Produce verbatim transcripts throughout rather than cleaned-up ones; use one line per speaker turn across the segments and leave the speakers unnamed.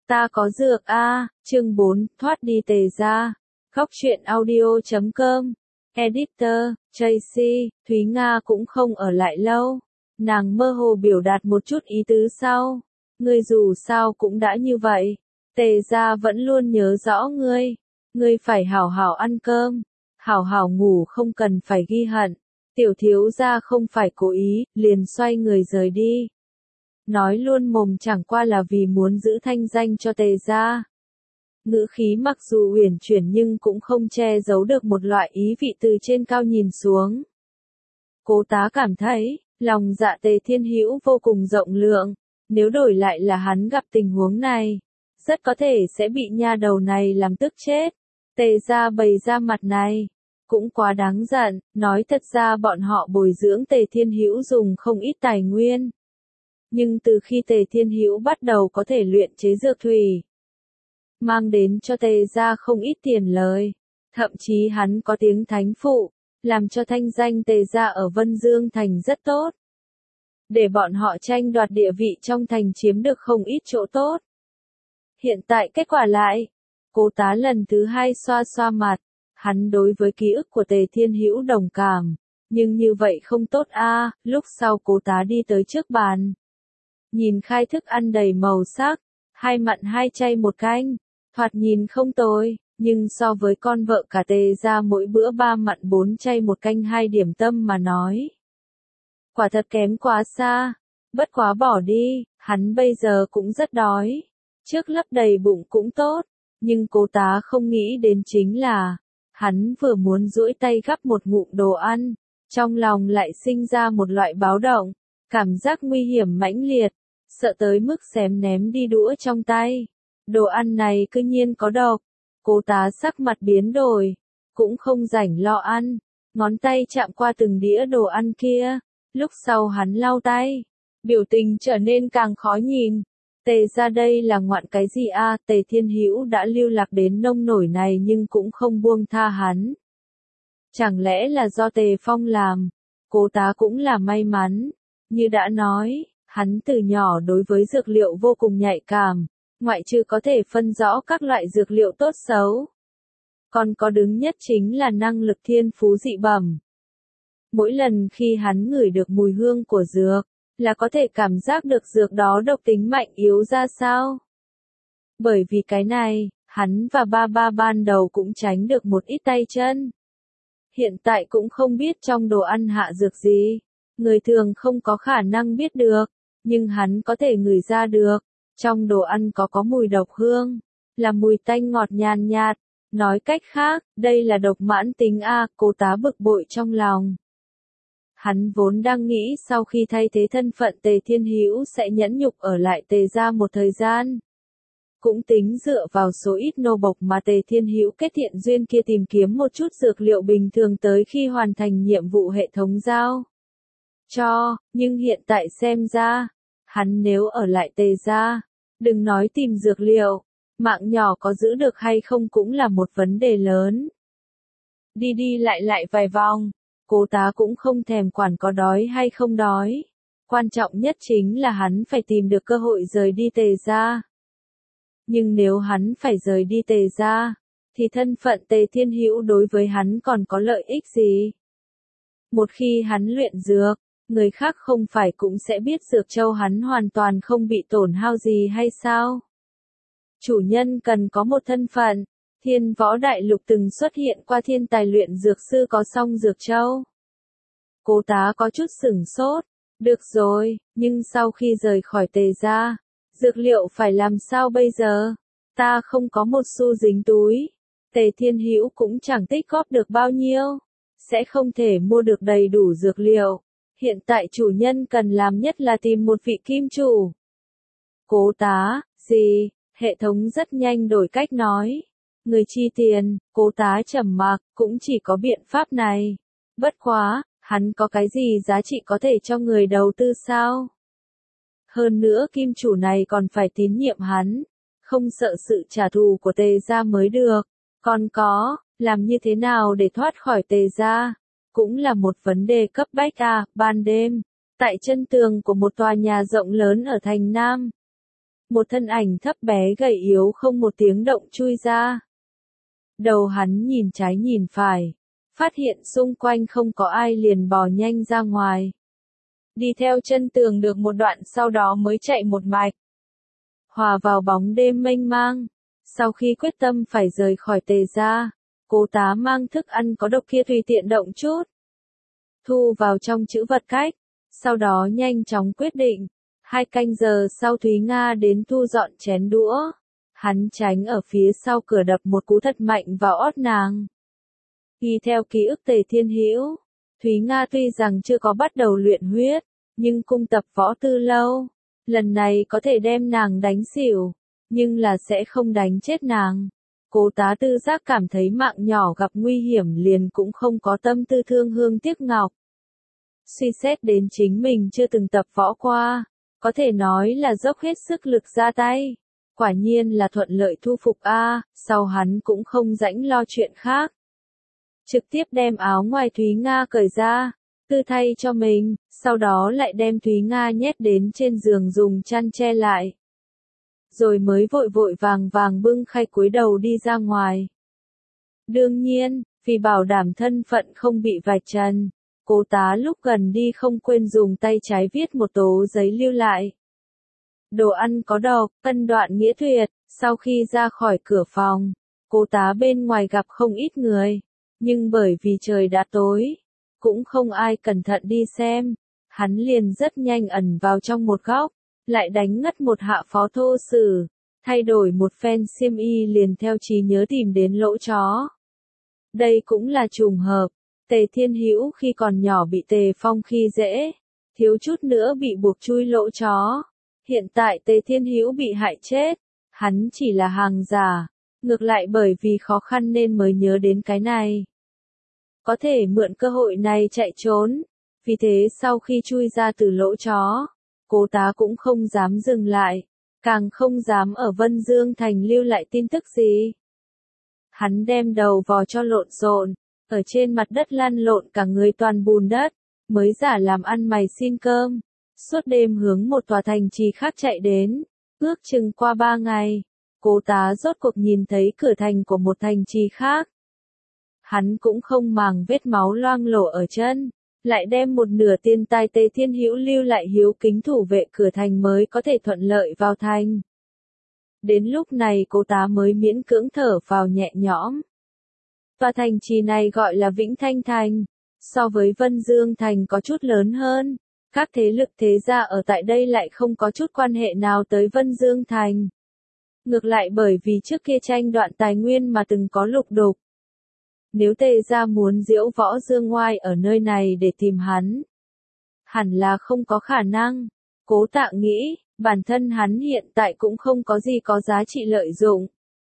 Ta có dược a, chương bốn, thoát đi Tề gia. Góc truyện audio chấm com. Editor, Tracy, Thúy Nga cũng không ở lại lâu. Nàng mơ hồ biểu đạt một chút ý tứ sau. Ngươi dù sao cũng đã như vậy. Tề gia vẫn luôn nhớ rõ ngươi. Ngươi phải hảo hảo ăn cơm. Hảo hảo ngủ, không cần phải ghi hận. Tiểu thiếu gia không phải cố ý, liền xoay người rời đi. Nói luôn mồm chẳng qua là vì muốn giữ thanh danh cho Tề gia. Ngữ khí mặc dù uyển chuyển nhưng cũng không che giấu được một loại ý vị từ trên cao nhìn xuống. Cố tá cảm thấy, lòng dạ Tề Thiên Hữu vô cùng rộng lượng, nếu đổi lại là hắn gặp tình huống này, rất có thể sẽ bị nha đầu này làm tức chết. Tề gia bày ra mặt này, cũng quá đáng giận, nói thật ra bọn họ bồi dưỡng Tề Thiên Hữu dùng không ít tài nguyên. Nhưng từ khi Tề Thiên Hữu bắt đầu có thể luyện chế dược thủy, mang đến cho Tề gia không ít tiền lời, thậm chí hắn có tiếng thánh phụ, làm cho thanh danh Tề gia ở Vân Dương thành rất tốt. Để bọn họ tranh đoạt địa vị trong thành chiếm được không ít chỗ tốt. Hiện tại kết quả lại, Cố tá lần thứ hai xoa xoa mặt, hắn đối với ký ức của Tề Thiên Hữu đồng cảm, nhưng như vậy không tốt a. Lúc sau Cố tá đi tới trước bàn, nhìn khai thức ăn đầy màu sắc, hai mặn hai chay một canh, thoạt nhìn không tồi, nhưng so với con vợ cả Tề gia mỗi bữa ba mặn bốn chay một canh hai điểm tâm mà nói, quả thật kém quá xa. Bất quá bỏ đi, hắn bây giờ cũng rất đói, trước lấp đầy bụng cũng tốt, nhưng Cố tá không nghĩ đến chính là, hắn vừa muốn duỗi tay gắp một ngụm đồ ăn, trong lòng lại sinh ra một loại báo động, cảm giác nguy hiểm mãnh liệt, sợ tới mức xém ném đi đũa trong tay. Đồ ăn này cư nhiên có độc. Cố tá sắc mặt biến đổi, cũng không rảnh lo ăn, ngón tay chạm qua từng đĩa đồ ăn kia, lúc sau hắn lau tay, biểu tình trở nên càng khó nhìn. Tề gia đây là ngoạn cái gì a? Tề Thiên Hữu đã lưu lạc đến nông nổi này nhưng cũng không buông tha hắn. Chẳng lẽ là do Tề Phong làm? Cố tá cũng là may mắn, như đã nói, hắn từ nhỏ đối với dược liệu vô cùng nhạy cảm, ngoại trừ có thể phân rõ các loại dược liệu tốt xấu, còn có đứng nhất chính là năng lực thiên phú dị bẩm. Mỗi lần khi hắn ngửi được mùi hương của dược, là có thể cảm giác được dược đó độc tính mạnh yếu ra sao. Bởi vì cái này, hắn và ba ba ban đầu cũng tránh được một ít tay chân. Hiện tại cũng không biết trong đồ ăn hạ dược gì, người thường không có khả năng biết được, nhưng hắn có thể ngửi ra được. Trong đồ ăn có có mùi độc hương, là mùi tanh ngọt nhàn nhạt, nói cách khác, đây là độc mãn tính a. Cố tá bực bội trong lòng. Hắn vốn đang nghĩ sau khi thay thế thân phận Tề Thiên Hữu sẽ nhẫn nhục ở lại Tề gia một thời gian. Cũng tính dựa vào số ít nô bộc mà Tề Thiên Hữu kết thiện duyên kia tìm kiếm một chút dược liệu bình thường tới khi hoàn thành nhiệm vụ hệ thống giao cho, nhưng hiện tại xem ra, hắn nếu ở lại Tề gia, đừng nói tìm dược liệu, mạng nhỏ có giữ được hay không cũng là một vấn đề lớn. Đi đi lại lại vài vòng, Cố tá cũng không thèm quản có đói hay không đói. Quan trọng nhất chính là hắn phải tìm được cơ hội rời đi Tề gia. Nhưng nếu hắn phải rời đi Tề gia, thì thân phận Tề Thiên Hữu đối với hắn còn có lợi ích gì? Một khi hắn luyện dược, người khác không phải cũng sẽ biết dược châu hắn hoàn toàn không bị tổn hao gì hay sao? Chủ nhân cần có một thân phận. Thiên Võ Đại Lục từng xuất hiện qua thiên tài luyện dược sư có song dược châu. Cố tá có chút sửng sốt. Được rồi, nhưng sau khi rời khỏi Tề gia, dược liệu phải làm sao bây giờ? Ta không có một xu dính túi. Tề Thiên Hữu cũng chẳng tích góp được bao nhiêu, sẽ không thể mua được đầy đủ dược liệu. Hiện tại chủ nhân cần làm nhất là tìm một vị kim chủ. Cố tá, gì? Hệ thống rất nhanh đổi cách nói. Người chi tiền. Cố tá trầm mặc, cũng chỉ có biện pháp này. Bất quá, hắn có cái gì giá trị có thể cho người đầu tư sao? Hơn nữa kim chủ này còn phải tín nhiệm hắn, không sợ sự trả thù của Tề gia mới được. Còn có, làm như thế nào để thoát khỏi Tề gia, cũng là một vấn đề cấp bách à. Ban đêm, tại chân tường của một tòa nhà rộng lớn ở thành Nam, một thân ảnh thấp bé gầy yếu không một tiếng động chui ra. Đầu hắn nhìn trái nhìn phải, phát hiện xung quanh không có ai liền bò nhanh ra ngoài. Đi theo chân tường được một đoạn sau đó mới chạy một mạch. Hòa vào bóng đêm mênh mang, sau khi quyết tâm phải rời khỏi Tề gia, Cố Tá mang thức ăn có độc kia tùy tiện động chút. Thu vào trong trữ vật cách, sau đó nhanh chóng quyết định. Hai canh giờ sau Thúy Nga đến thu dọn chén đũa. Hắn tránh ở phía sau cửa đập một cú thật mạnh vào ót nàng. Ghi theo ký ức Tề Thiên Hữu, Thúy Nga tuy rằng chưa có bắt đầu luyện huyết, nhưng cung tập võ tư lâu. Lần này có thể đem nàng đánh xỉu, nhưng là sẽ không đánh chết nàng. Cố Tá Tư Giác cảm thấy mạng nhỏ gặp nguy hiểm liền cũng không có tâm tư thương hương tiếc ngọc. Suy xét đến chính mình chưa từng tập võ qua, có thể nói là dốc hết sức lực ra tay. Quả nhiên là thuận lợi thu phục a, sau hắn cũng không rãnh lo chuyện khác. Trực tiếp đem áo ngoài Thúy Nga cởi ra, tư thay cho mình, sau đó lại đem Thúy Nga nhét đến trên giường dùng chăn che lại. Rồi mới vội vội vàng vàng bưng khay cúi đầu đi ra ngoài. Đương nhiên, vì bảo đảm thân phận không bị vạch trần, Cố Tá lúc gần đi không quên dùng tay trái viết một tố giấy lưu lại. Đồ ăn có độc, ân đoạn nghĩa tuyệt. Sau khi ra khỏi cửa phòng, Cố Tá bên ngoài gặp không ít người, nhưng bởi vì trời đã tối, cũng không ai cẩn thận đi xem, hắn liền rất nhanh ẩn vào trong một góc, lại đánh ngất một hạ phó thô sử, thay đổi một phen xiêm y liền theo trí nhớ tìm đến lỗ chó. Đây cũng là trùng hợp, Tề Thiên Hữu khi còn nhỏ bị Tề Phong khi dễ, thiếu chút nữa bị buộc chui lỗ chó. Hiện tại Tề Thiên Hữu bị hại chết, hắn chỉ là hàng giả, ngược lại bởi vì khó khăn nên mới nhớ đến cái này. Có thể mượn cơ hội này chạy trốn, vì thế sau khi chui ra từ lỗ chó, Cố Tá cũng không dám dừng lại, càng không dám ở Vân Dương Thành lưu lại tin tức gì. Hắn đem đầu vò cho lộn xộn, ở trên mặt đất lăn lộn cả người toàn bùn đất, mới giả làm ăn mày xin cơm. Suốt đêm hướng một tòa thành trì khác chạy đến, ước chừng qua ba ngày, Cố Tá rốt cuộc nhìn thấy cửa thành của một thành trì khác. Hắn cũng không màng vết máu loang lổ ở chân, lại đem một nửa tiền tài Tề Thiên Hữu lưu lại hiếu kính thủ vệ cửa thành mới có thể thuận lợi vào thành. Đến lúc này Cố Tá mới miễn cưỡng thở vào nhẹ nhõm. Tòa thành trì này gọi là Vĩnh Thanh Thành, so với Vân Dương Thành có chút lớn hơn. Các thế lực thế gia ở tại đây lại không có chút quan hệ nào tới Vân Dương Thành. Ngược lại bởi vì trước kia tranh đoạt tài nguyên mà từng có lục đục. Nếu Tề gia muốn diễu võ dương ngoai ở nơi này để tìm hắn, hẳn là không có khả năng. Cố Tạ nghĩ, bản thân hắn hiện tại cũng không có gì có giá trị lợi dụng.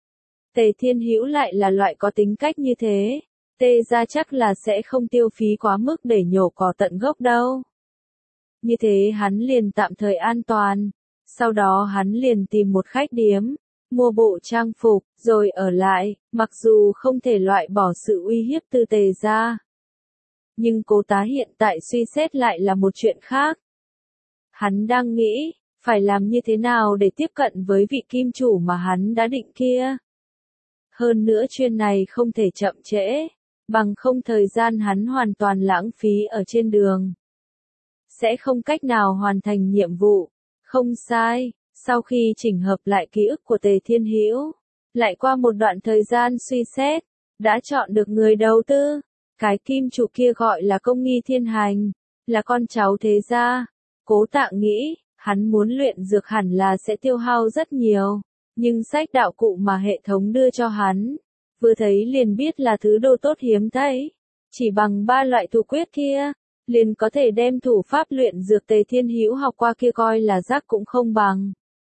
Tề Thiên Hữu lại là loại có tính cách như thế, Tề gia chắc là sẽ không tiêu phí quá mức để nhổ cỏ tận gốc đâu. Như thế hắn liền tạm thời an toàn, sau đó hắn liền tìm một khách điếm, mua bộ trang phục, rồi ở lại, mặc dù không thể loại bỏ sự uy hiếp từ Tề gia. Nhưng Cố Tá hiện tại suy xét lại là một chuyện khác. Hắn đang nghĩ, phải làm như thế nào để tiếp cận với vị kim chủ mà hắn đã định kia. Hơn nữa chuyên này không thể chậm trễ, bằng không thời gian hắn hoàn toàn lãng phí ở trên đường. Sẽ không cách nào hoàn thành nhiệm vụ. Không sai, sau khi chỉnh hợp lại ký ức của Tề Thiên Hữu, lại qua một đoạn thời gian suy xét, đã chọn được người đầu tư. Cái kim chủ kia gọi là Công Nghi Thiên Hành, là con cháu thế gia. Cố Tạ nghĩ, hắn muốn luyện dược hẳn là sẽ tiêu hao rất nhiều, nhưng sách đạo cụ mà hệ thống đưa cho hắn, vừa thấy liền biết là thứ đồ tốt hiếm thấy. Chỉ bằng ba loại thủ quyết kia, liền có thể đem thủ pháp luyện dược Tề Thiên Hữu học qua kia coi là rác cũng không bằng.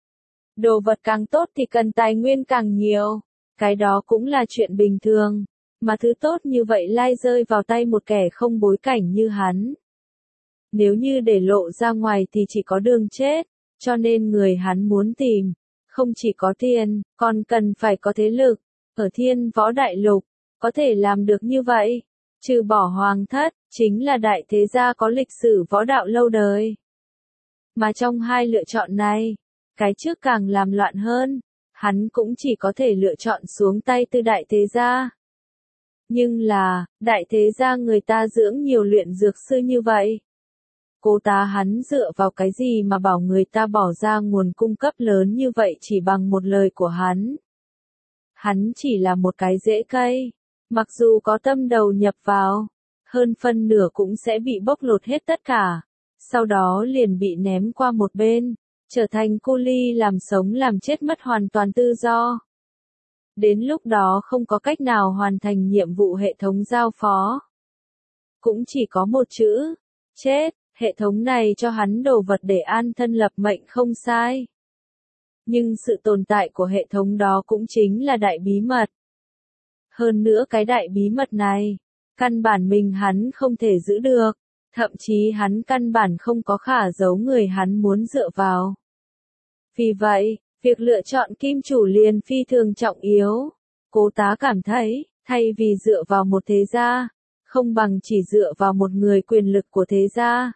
Đồ vật càng tốt thì cần tài nguyên càng nhiều, cái đó cũng là chuyện bình thường, mà thứ tốt như vậy lai rơi vào tay một kẻ không bối cảnh như hắn. Nếu như để lộ ra ngoài thì chỉ có đường chết, cho nên người hắn muốn tìm, không chỉ có tiền, còn cần phải có thế lực. Ở Thiên Võ Đại Lục, có thể làm được như vậy, trừ bỏ Hoàng Thất, chính là đại thế gia có lịch sử võ đạo lâu đời. Mà trong hai lựa chọn này, Cái trước càng làm loạn hơn, hắn cũng chỉ có thể lựa chọn xuống tay từ đại thế gia. Nhưng là, đại thế gia người ta dưỡng nhiều luyện dược sư như vậy. Cố tá hắn dựa vào cái gì mà bảo người ta bỏ ra nguồn cung cấp lớn như vậy chỉ bằng một lời của hắn. Hắn chỉ là một cái rễ cây, mặc dù có tâm đầu nhập vào, hơn phân nửa cũng sẽ bị bóc lột hết tất cả, sau đó liền bị ném qua một bên, trở thành cu li làm sống làm chết mất hoàn toàn tự do. Đến lúc đó không có cách nào hoàn thành nhiệm vụ hệ thống giao phó. Cũng chỉ có một chữ, chết, hệ thống này cho hắn đồ vật để an thân lập mệnh không sai. Nhưng sự tồn tại của hệ thống đó cũng chính là đại bí mật. Hơn nữa cái đại bí mật này, căn bản mình hắn không thể giữ được, thậm chí hắn căn bản không có khả giấu người hắn muốn dựa vào. Vì vậy, việc lựa chọn kim chủ liền phi thường trọng yếu. Cố tá cảm thấy, thay vì dựa vào một thế gia, không bằng chỉ dựa vào một người quyền lực của thế gia.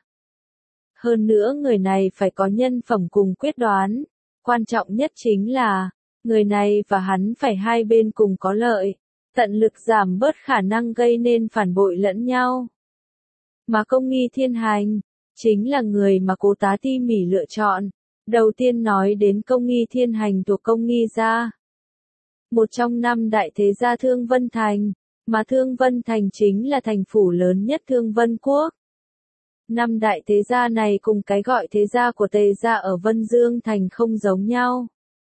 Hơn nữa người này phải có nhân phẩm cùng quyết đoán. Quan trọng nhất chính là, người này và hắn phải hai bên cùng có lợi, tận lực giảm bớt khả năng gây nên phản bội lẫn nhau. Mà Công Nghi Thiên Hành, chính là người mà cố tá tỉ mỉ lựa chọn. Đầu tiên nói đến Công Nghi Thiên Hành thuộc Công Nghi gia. Một trong năm đại thế gia Thương Vân Thành, mà Thương Vân Thành chính là thành phủ lớn nhất Thương Vân Quốc. Năm đại thế gia này cùng cái gọi thế gia của Tề gia ở Vân Dương Thành không giống nhau.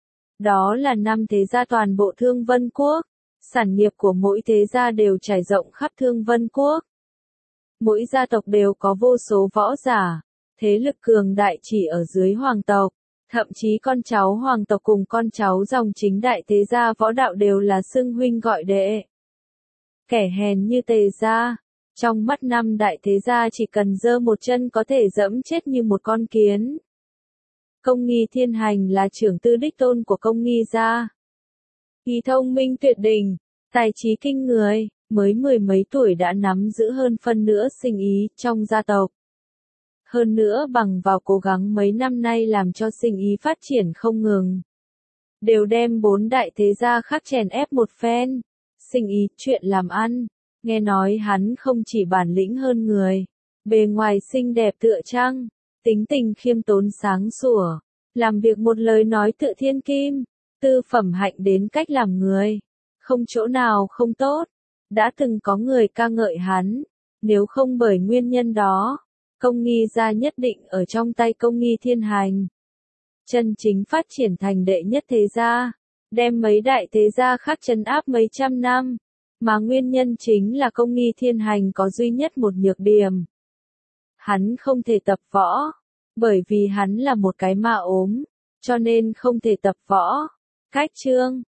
Đó là năm thế gia toàn bộ Thương Vân Quốc, sản nghiệp của mỗi thế gia đều trải rộng khắp Thương Vân Quốc. Mỗi gia tộc đều có vô số võ giả, thế lực cường đại chỉ ở dưới hoàng tộc, thậm chí con cháu hoàng tộc cùng con cháu dòng chính đại thế gia võ đạo đều là xưng huynh gọi đệ. Kẻ hèn như Tề gia, trong mắt năm đại thế gia chỉ cần giơ một chân có thể dẫm chết như một con kiến. Công Nghi Thiên Hành là trưởng tư đích tôn của Công Nghi gia. Y thông minh tuyệt đỉnh, tài trí kinh người, mới mười mấy tuổi đã nắm giữ hơn phân nửa sinh ý trong gia tộc. Hơn nữa bằng vào cố gắng mấy năm nay làm cho sinh ý phát triển không ngừng. Đều đem bốn đại thế gia khác chèn ép một phen. Sinh ý, chuyện làm ăn. Nghe nói hắn không chỉ bản lĩnh hơn người, bề ngoài xinh đẹp tựa trăng, tính tình khiêm tốn sáng sủa, làm việc một lời nói tựa thiên kim, tư phẩm hạnh đến cách làm người, không chỗ nào không tốt. Đã từng có người ca ngợi hắn, nếu không bởi nguyên nhân đó, Công Nghi gia nhất định ở trong tay Công Nghi Thiên Hành. Chân chính phát triển thành đệ nhất thế gia, đem mấy đại thế gia khác trấn áp mấy trăm năm. Mà nguyên nhân chính là Công Nghi Thiên Hành có duy nhất một nhược điểm. Hắn không thể tập võ, bởi vì hắn là một cái ma ốm, cho nên không thể tập võ. Cách chương